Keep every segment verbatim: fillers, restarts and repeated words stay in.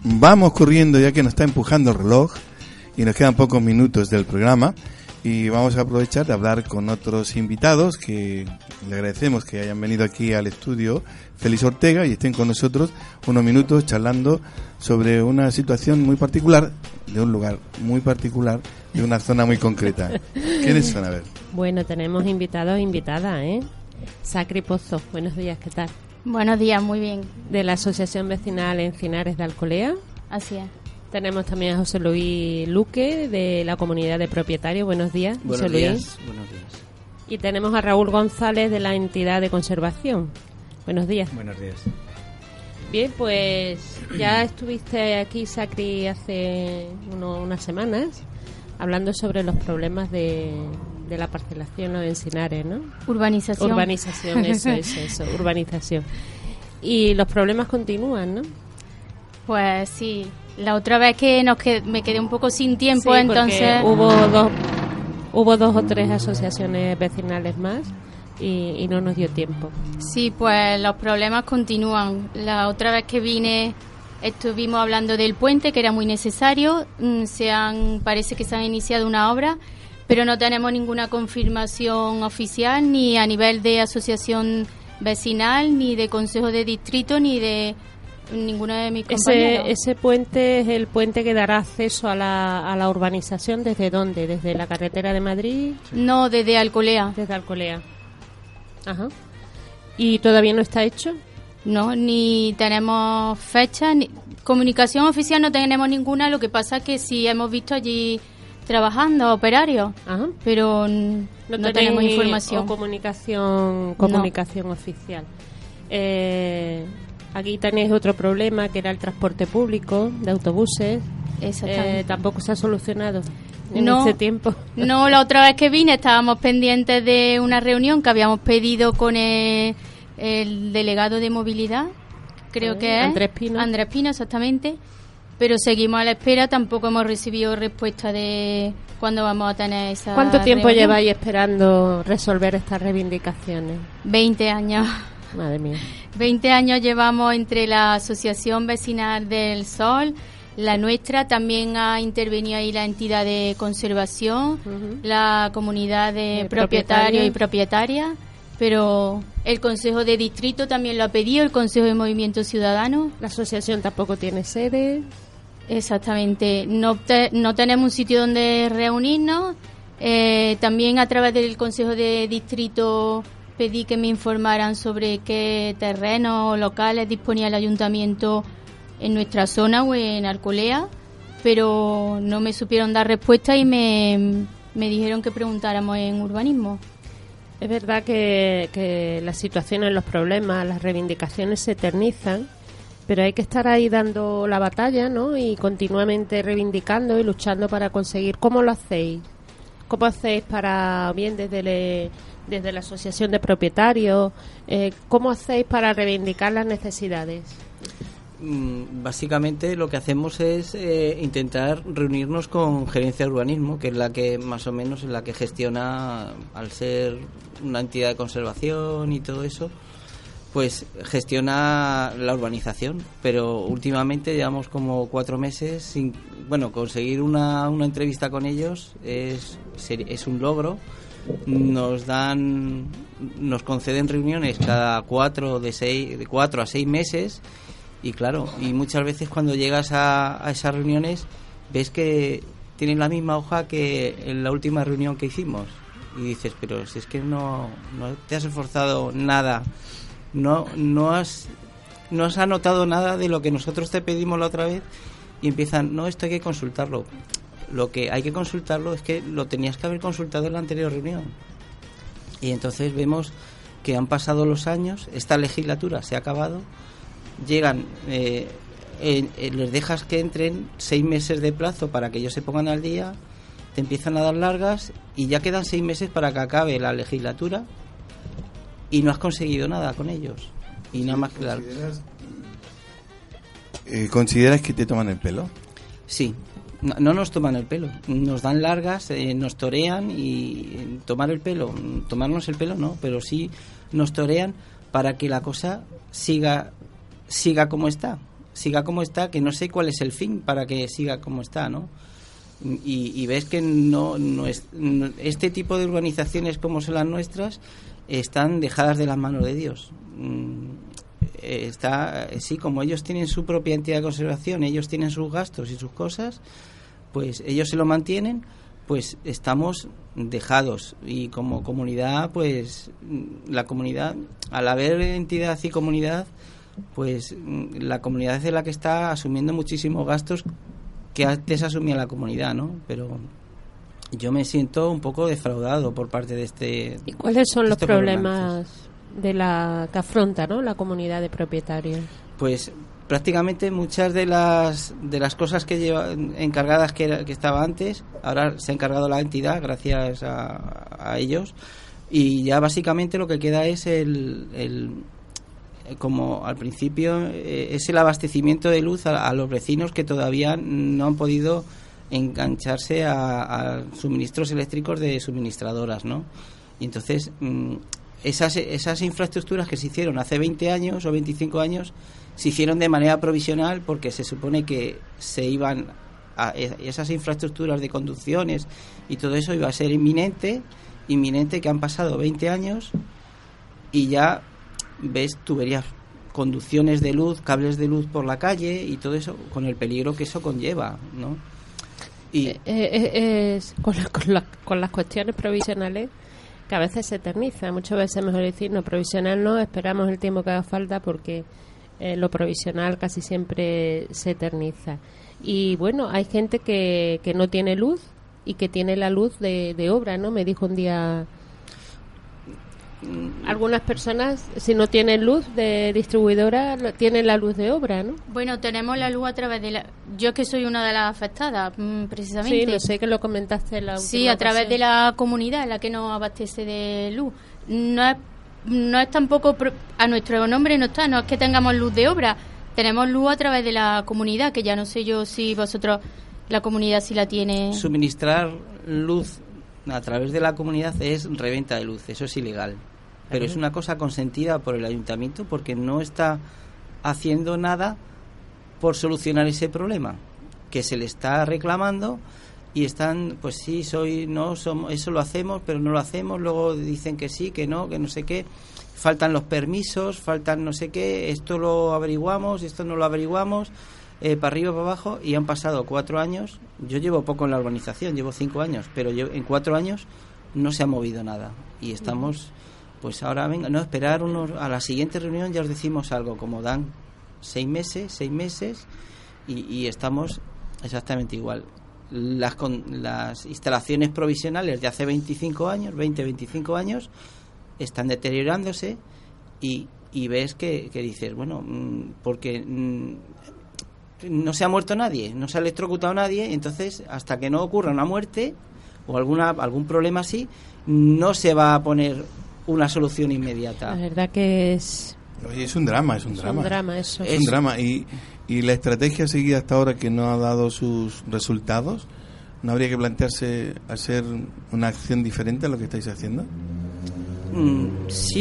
vamos corriendo ya que nos está empujando el reloj y nos quedan pocos minutos del programa y vamos a aprovechar de hablar con otros invitados que le agradecemos que hayan venido aquí al estudio Félix Ortega y estén con nosotros unos minutos charlando sobre una situación muy particular, de un lugar muy particular, de una zona muy concreta. ¿Quiénes son? A ver. Bueno, tenemos invitados e invitadas, ¿eh? Sacri Pozo, buenos días, ¿qué tal? Buenos días, muy bien. De la Asociación Vecinal Encinares de Alcolea. Así es. Tenemos también a José Luis Luque, de la Comunidad de Propietarios. Buenos días, Buenos José días. Luis. Buenos días. Y tenemos a Raúl González, de la Entidad de Conservación. Buenos días. Buenos días. Bien, pues ya estuviste aquí, Sacri, hace uno, unas semanas, hablando sobre los problemas de, de la parcelación, los encinares, ¿no? Urbanización. Urbanización, eso, eso, eso, urbanización. Y los problemas continúan, ¿no? Pues sí, la otra vez que nos qued- me quedé un poco sin tiempo, Sí, entonces... hubo dos, hubo dos o tres asociaciones vecinales más y, y no nos dio tiempo. Sí, pues los problemas continúan. La otra vez que vine estuvimos hablando del puente, que era muy necesario. Mm, Se han, parece que se ha iniciado una obra, pero no tenemos ninguna confirmación oficial, ni a nivel de asociación vecinal, ni de consejo de distrito, ni de ninguno de mis compañeros. Ese, ese puente es el puente que dará acceso a la, a la urbanización. ¿Desde dónde? ¿Desde la carretera de Madrid? No, desde Alcolea. Desde Alcolea. Ajá. ¿Y todavía no está hecho? No, ni tenemos fecha, ni comunicación oficial no tenemos ninguna. Lo que pasa es que sí hemos visto allí trabajando operarios, Ajá. pero n- no, No, tenemos tenéis información. o comunicación, comunicación oficial. Eh, aquí tenéis otro problema, que era el transporte público de autobuses. Exactamente. Eh, tampoco se ha solucionado en No. este tiempo. No, la otra vez que vine estábamos pendientes de una reunión que habíamos pedido con el, el delegado de movilidad, creo Eh, que es Andrés Pino. Andrés Pino, exactamente. Pero seguimos a la espera, tampoco hemos recibido respuesta de cuándo vamos a tener esa ¿Cuánto tiempo reunión. lleváis esperando resolver estas reivindicaciones? veinte años. Madre mía. veinte años llevamos entre la Asociación Vecinal del Sol, la nuestra, también ha intervenido ahí la entidad de conservación, Ujú. la comunidad de, De propietarios y propietarios. propietarias, pero el Consejo de Distrito también lo ha pedido, el Consejo de Movimiento Ciudadano. La asociación tampoco tiene sede. Exactamente, no, te- no tenemos un sitio donde reunirnos. Eh, también a través del Consejo de Distrito pedí que me informaran sobre qué terrenos locales disponía el ayuntamiento en nuestra zona o en Alcolea, pero no me supieron dar respuesta y me, me dijeron que preguntáramos en urbanismo. Es verdad que, que las situaciones, los problemas, las reivindicaciones se eternizan, pero hay que estar ahí dando la batalla, ¿no? Y continuamente reivindicando y luchando para conseguir. ¿Cómo lo hacéis? ¿Cómo hacéis para, bien desde, le- desde la asociación de propietarios, eh, cómo hacéis para reivindicar las necesidades? Mm, Básicamente lo que hacemos es eh, intentar reunirnos con Gerencia de Urbanismo, que es la que más o menos es la que gestiona, al ser una entidad de conservación y todo eso, pues gestiona la urbanización. Pero últimamente llevamos como cuatro meses sin, bueno, conseguir una, una entrevista con ellos es, es un logro. Nos dan, nos conceden reuniones cada cuatro de seis, de cuatro a seis meses. Y claro, y muchas veces cuando llegas a, a esas reuniones ves que tienen la misma hoja que en la última reunión que hicimos y dices, pero si es que no, no te has esforzado nada, no no has no has anotado nada de lo que nosotros te pedimos la otra vez, y empiezan, no, esto hay que consultarlo. Lo que hay que consultarlo es que lo tenías que haber consultado en la anterior reunión. Y entonces vemos que han pasado los años, esta legislatura se ha acabado. Llegan, eh, eh, eh, les dejas que entren seis meses de plazo para que ellos se pongan al día, te empiezan a dar largas y ya quedan seis meses para que acabe la legislatura y no has conseguido nada con ellos. Y nada más que dar. ¿Consideras, eh, ¿Consideras que te toman el pelo? Sí, no, no nos toman el pelo, nos dan largas, eh, nos torean, y tomar el pelo, tomarnos el pelo no, pero sí nos torean para que la cosa siga siga como está, siga como está, que no sé cuál es el fin para que siga como está, ¿no? Y, y ves que no, no es, no, este tipo de urbanizaciones como son las nuestras están dejadas de las manos de Dios. Está, sí, como ellos tienen su propia entidad de conservación, ellos tienen sus gastos y sus cosas, pues ellos se lo mantienen, pues estamos dejados. Y como comunidad, pues la comunidad, al haber entidad y comunidad, pues la comunidad es la que está asumiendo muchísimos gastos que antes asumía la comunidad, ¿no? Pero yo me siento un poco defraudado por parte de este... ¿Y cuáles son los este problemas de la que afronta, ¿no?, la comunidad de propietarios? Pues prácticamente muchas de las de las cosas que lleva encargadas que, era, que estaba antes, ahora se ha encargado la entidad gracias a, a ellos, y ya básicamente lo que queda es el... el como al principio, eh, es el abastecimiento de luz a, a los vecinos que todavía no han podido engancharse a, a suministros eléctricos de suministradoras, ¿no? Y entonces mmm, esas esas infraestructuras que se hicieron hace veinte años o veinticinco años se hicieron de manera provisional porque se supone que se iban a esas infraestructuras de conducciones y todo eso iba a ser inminente, inminente que han pasado veinte años y ya ves tuberías, conducciones de luz, cables de luz por la calle y todo eso, con el peligro que eso conlleva, ¿no? Y eh, eh, es con, la, con, la, con las cuestiones provisionales que a veces se eterniza, muchas veces mejor decir no, provisional no, esperamos el tiempo que haga falta porque eh, lo provisional casi siempre se eterniza. Y bueno, hay gente que, que no tiene luz y que tiene la luz de, de obra, ¿no? Me dijo un día... Algunas personas, si no tienen luz de distribuidora, tienen la luz de obra, ¿no? Bueno, tenemos la luz a través de la... Yo que soy una de las afectadas, precisamente. Sí, lo sé que lo comentaste en la última Sí, a través ocasión. de la comunidad, la que nos abastece de luz. No es, no es tampoco... Pro... A nuestro nombre no está, no es que tengamos luz de obra. Tenemos luz a través de la comunidad, que ya no sé yo si vosotros, la comunidad, si la tiene... Suministrar luz a través de la comunidad es reventa de luz, eso es ilegal. Pero es una cosa consentida por el ayuntamiento porque no está haciendo nada por solucionar ese problema que se le está reclamando y están, pues sí, soy no somos, eso lo hacemos, pero no lo hacemos, luego dicen que sí, que no, que no sé qué, faltan los permisos, faltan no sé qué, esto lo averiguamos, esto no lo averiguamos, eh, para arriba, para abajo, y han pasado cuatro años. Yo llevo poco en la urbanización, llevo cinco años, pero yo, en cuatro años no se ha movido nada y estamos... Pues ahora venga, no, esperar unos, a la siguiente reunión ya os decimos algo, como dan seis meses, seis meses y, y estamos exactamente igual. Las, con, las instalaciones provisionales de hace veinticinco años, veinte, veinticinco años, están deteriorándose y, y ves que, que dices, bueno, porque no se ha muerto nadie, no se ha electrocutado nadie, entonces hasta que no ocurra una muerte o alguna algún problema así, no se va a poner una solución inmediata. La verdad que es... Oye, es un drama, es un es drama. un drama eso. Es un drama. Y, y la estrategia seguida hasta ahora que no ha dado sus resultados, ¿no habría que plantearse hacer una acción diferente a lo que estáis haciendo? Mm, sí,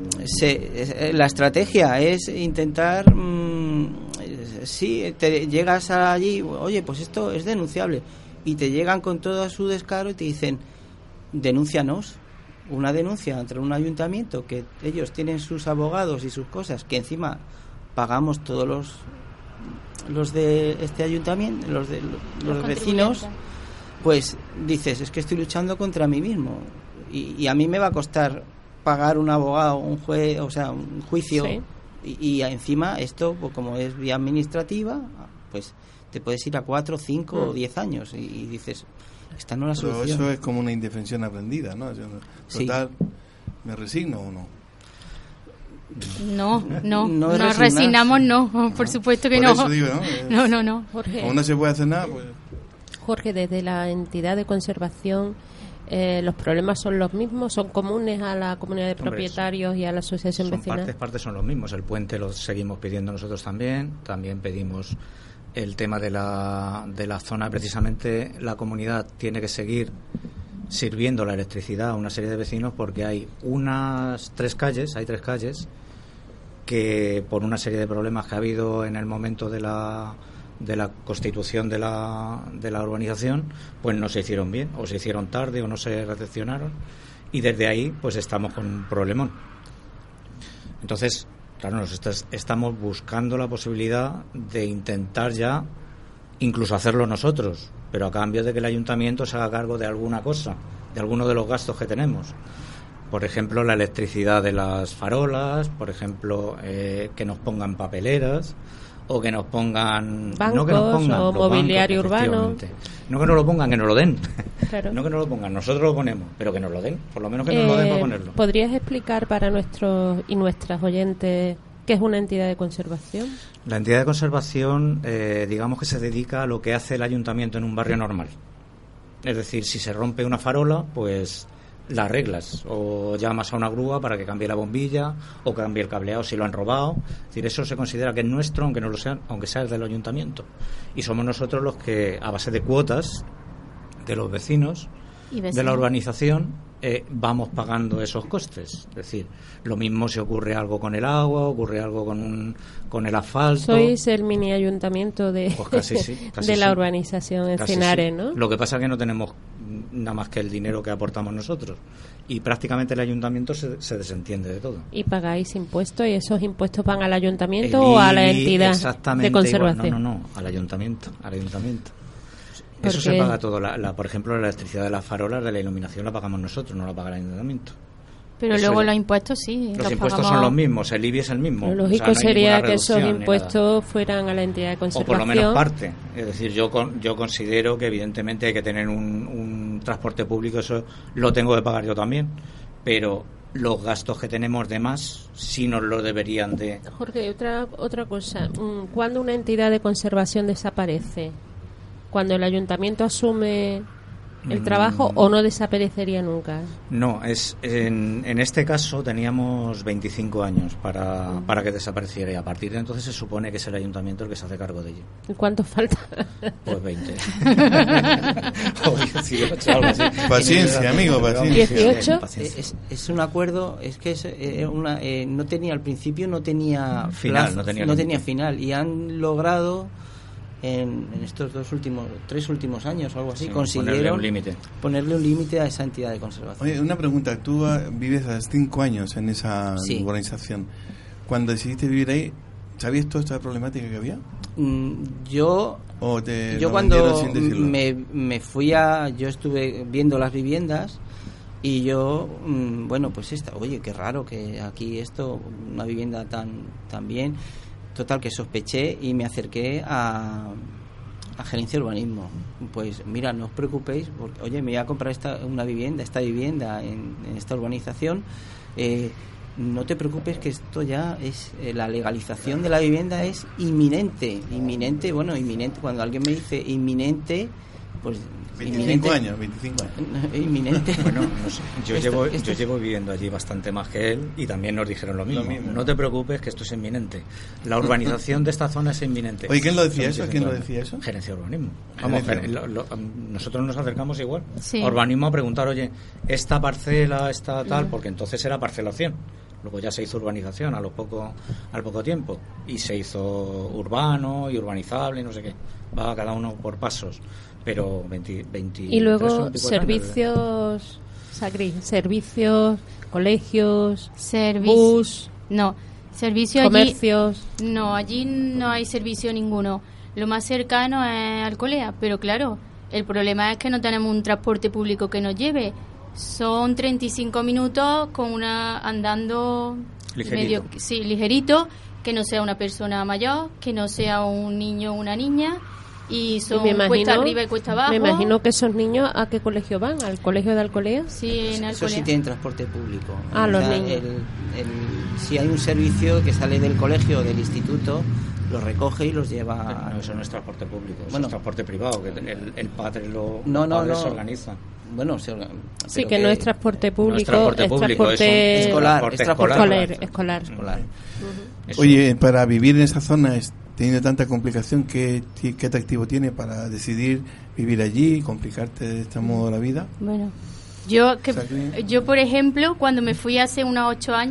se, la estrategia es intentar... Mm, sí, te llegas allí, oye, pues esto es denunciable. Y te llegan con todo su descaro y te dicen, denúncianos. Una denuncia entre un ayuntamiento que ellos tienen sus abogados y sus cosas que encima pagamos todos los los de este ayuntamiento, los de los, los vecinos, pues dices, es que estoy luchando contra mí mismo y, y a mí me va a costar pagar un abogado, un juez, o sea, un juicio. Sí. y, y encima esto, pues como es vía administrativa, pues te puedes ir a cuatro, cinco mm. o diez años y, y dices, esta no es la Pero solución. eso es como una indefensión aprendida, ¿no? Total, sí. ¿Me resigno o no? No, no, no nos resignamos, no, por supuesto que por no. Eso digo, ¿no? Es, no, no, no. Jorge, como no se puede hacer nada, pues... Jorge, desde la entidad de conservación, eh, ¿los problemas son los mismos? ¿Son comunes a la comunidad de propietarios Hombre, y a la asociación son vecinal? Partes, partes son los mismos. El puente lo seguimos pidiendo nosotros también. También pedimos el tema de la, de la zona. Precisamente la comunidad tiene que seguir sirviendo la electricidad a una serie de vecinos porque hay unas tres calles, hay tres calles que por una serie de problemas que ha habido en el momento de la de la constitución de la, de la urbanización, pues no se hicieron bien, o se hicieron tarde, o no se recepcionaron, y desde ahí pues estamos con un problemón. Entonces, claro, nosotros estamos buscando la posibilidad de intentar ya incluso hacerlo nosotros, pero a cambio de que el ayuntamiento se haga cargo de alguna cosa, de alguno de los gastos que tenemos. Por ejemplo, la electricidad de las farolas, por ejemplo, eh, que nos pongan papeleras, o que nos pongan bancos, no que nos pongan o mobiliario bancos, urbano, no que nos lo pongan, que nos lo den. Claro. No que nos lo pongan, nosotros lo ponemos, pero que nos lo den, por lo menos que nos eh, lo den para ponerlo. ¿Podrías explicar para nuestros y nuestras oyentes qué es una entidad de conservación? La entidad de conservación, eh, digamos que se dedica a lo que hace el ayuntamiento en un barrio normal. Es decir, si se rompe una farola, pues la arreglas, o llamas a una grúa para que cambie la bombilla o cambie el cableado si lo han robado. Es decir, eso se considera que es nuestro, aunque no lo sea, aunque sea del ayuntamiento, y somos nosotros los que, a base de cuotas de los vecinos ¿Y vecinos? de la urbanización, eh, vamos pagando esos costes. Es decir, lo mismo si ocurre algo con el agua, ocurre algo con un, con el asfalto. Sois el mini ayuntamiento de, Pues casi sí, casi de la sí. urbanización Casi Encinares, sí. ¿no? Lo que pasa es que no tenemos nada más que el dinero que aportamos nosotros, y prácticamente el ayuntamiento se, se desentiende de todo. Y pagáis impuestos, y esos impuestos van al ayuntamiento El o a la I B I, entidad exactamente de conservación. igual. No, no, no, al ayuntamiento, al ayuntamiento. ¿Por Eso qué? se paga todo. La, la, por ejemplo, la electricidad de las farolas, de la iluminación, la pagamos nosotros, no la paga el ayuntamiento. Pero Eso luego ya. los impuestos sí. Los impuestos son los mismos, el I B I es el mismo. Lo O sea, lógico no hay sería ninguna que esos reducción ni impuestos fueran a la entidad de nada. O conservación. por lo menos parte. Es decir, yo con, yo considero que evidentemente hay que tener un, un transporte público, eso lo tengo que pagar yo también, pero los gastos que tenemos de más sí nos lo deberían de... Jorge, otra otra cosa. Mm, ¿Cuándo una entidad de conservación desaparece? ¿Cuando el ayuntamiento asume el Mm. trabajo o no desaparecería nunca? No, es en, en este caso teníamos veinticinco años para, para que desapareciera, y a partir de entonces se supone que es el ayuntamiento el que se hace cargo de ello. ¿Y cuánto falta? Pues veinte. O dieciocho, algo así. Paciencia, amigo, paciencia. ¿dieciocho? Paciencia. Es, es un acuerdo, es que es eh, una, eh, no tenía al principio, no tenía Final, plazo, no tenía no límite. tenía final, y han logrado en, en estos dos últimos, tres últimos años o algo así, Sí, consiguieron ponerle un límite. ponerle un límite a esa entidad de conservación. Oye, una pregunta. Tú ah, vives hace cinco años en esa Sí. urbanización. Cuando decidiste vivir ahí, ¿sabías toda esta problemática que había? Mm, yo ¿O te yo lo vendieron cuando sin decirlo? me, me fui a, yo estuve viendo las viviendas y yo, mm, bueno, pues esta, oye, qué raro que aquí esto, una vivienda tan, tan bien, total que sospeché y me acerqué a, a gerencia de urbanismo. Pues mira, no os preocupéis, porque, oye, me voy a comprar esta, una vivienda, esta vivienda en, en esta urbanización, eh, no te preocupes que esto ya es, eh, la legalización de la vivienda es inminente, inminente, bueno, inminente, cuando alguien me dice inminente, pues veinticinco inminente, años, veinticinco años. inminente. Bueno, no sé, yo, Esto- llevo, esto yo es- llevo viviendo allí bastante más que él, y también nos dijeron lo mismo. Lo mismo. No te preocupes que esto es inminente. La urbanización de esta zona es inminente. Oye, ¿quién lo decía Son eso? ¿Quién lo veinticinco decía años. eso? Gerencia de urbanismo. Vamos, Gerencia. gen- lo- lo- nosotros nos acercamos igual Sí. a urbanismo a preguntar, oye, esta parcela, esta tal, porque entonces era parcelación. Luego ya se hizo urbanización a lo poco, al poco tiempo, y se hizo urbano y urbanizable y no sé qué. Va cada uno por pasos, pero veinte, veinte, Y luego veinticuatro años, servicios, Sacri, servicios, colegios, Servicio. bus, No, servicio allí. comercios. No, allí no hay servicio ninguno. Lo más cercano es Alcolea, pero claro, el problema es que no tenemos un transporte público que nos lleve. Son treinta y cinco minutos con una andando Ligerito. medio, sí, ligerito, que no sea una persona mayor, que no sea un niño o una niña, y son Y me cuesta imagino- arriba y cuesta abajo. Me imagino que esos niños, ¿a qué colegio van? ¿Al colegio de Alcolea? Sí, en Eso Alcolea. sí tienen transporte público. Ah, los La- niños. el- el- si hay un servicio que sale del colegio o del instituto, los recoge y los lleva. No, eso no es transporte público, eso Bueno. es transporte privado, que el, el padre lo No, no, padre no. se organiza. Bueno, se orga- Sí, pero que no es transporte público, transporte es público, transporte es un escolar, transporte es transporte escolar. escolar. escolar. escolar. Eso- Oye, para vivir en esa zona, es- teniendo tanta complicación, ¿qué, ti- qué atractivo tiene para decidir vivir allí, complicarte de este modo la vida? Bueno, yo, que, O sea que- yo por ejemplo, cuando me fui hace unos ocho años,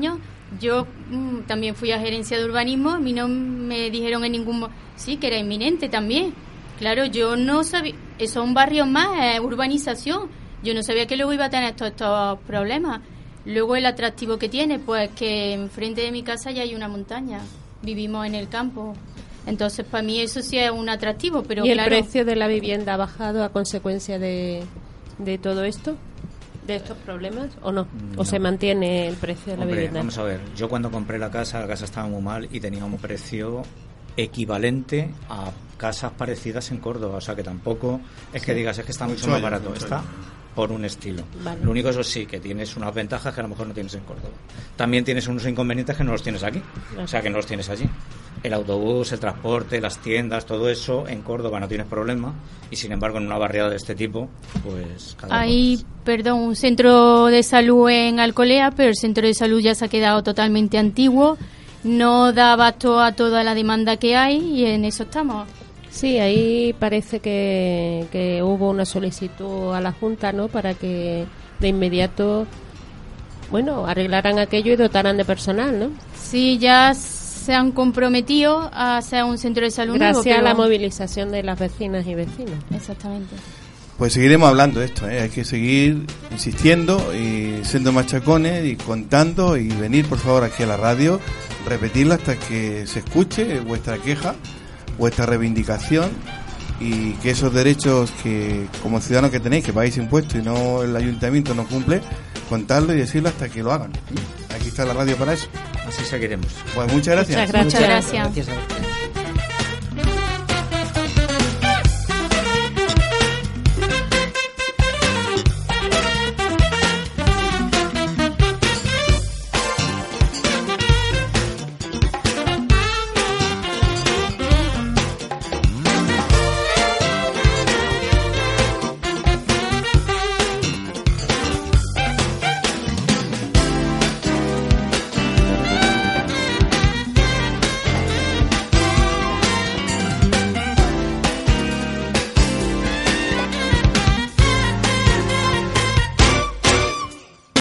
Yo mm, también fui a gerencia de urbanismo, a mí no me dijeron en ningún mo- sí, que era inminente también. Claro, yo no sabía, eso es un barrio más, es urbanización. Yo no sabía que luego iba a tener todos estos problemas. Luego el atractivo que tiene, pues que enfrente de mi casa ya hay una montaña, vivimos en el campo. Entonces, para mí eso sí es un atractivo, pero ¿Y el claro, precio de la vivienda ha bajado a consecuencia de, de todo esto? ¿De estos problemas o no? ¿O No. se mantiene el precio de la Hombre, vivienda? vamos a ver, yo cuando compré la casa, la casa estaba muy mal y tenía un precio equivalente a casas parecidas en Córdoba, o sea que tampoco es que digas es que está mucho más barato, está por un estilo. Vale. Lo único, eso sí, que tienes unas ventajas que a lo mejor no tienes en Córdoba. También tienes unos inconvenientes que no los tienes aquí, o sea que no los tienes allí. El autobús, el transporte, las tiendas, todo eso en Córdoba no tienes problema, y sin embargo en una barriada de este tipo, pues cada hay, vez. perdón, un centro de salud en Alcolea, pero el centro de salud ya se ha quedado totalmente antiguo, no da abasto a toda la demanda que hay y en eso estamos. Sí, ahí parece que, que hubo una solicitud a la Junta, ¿no? Para que de inmediato, bueno, arreglaran aquello y dotaran de personal, ¿no? Sí, ya se han comprometido a hacer un centro de salud nuevo, Gracias a pero- la movilización de las vecinas y vecinos. Exactamente. Pues seguiremos hablando de esto, ¿eh? Hay que seguir insistiendo y siendo machacones y contando y venir por favor aquí a la radio, repetirla hasta que se escuche vuestra queja, vuestra reivindicación, y que esos derechos que como ciudadanos que tenéis, que pagáis impuestos y no el ayuntamiento no cumple, contarlo y decirlo hasta que lo hagan. Aquí está la radio para eso. Así seguiremos. Pues muchas gracias. Muchas gracias. Muchas gracias. Gracias a usted.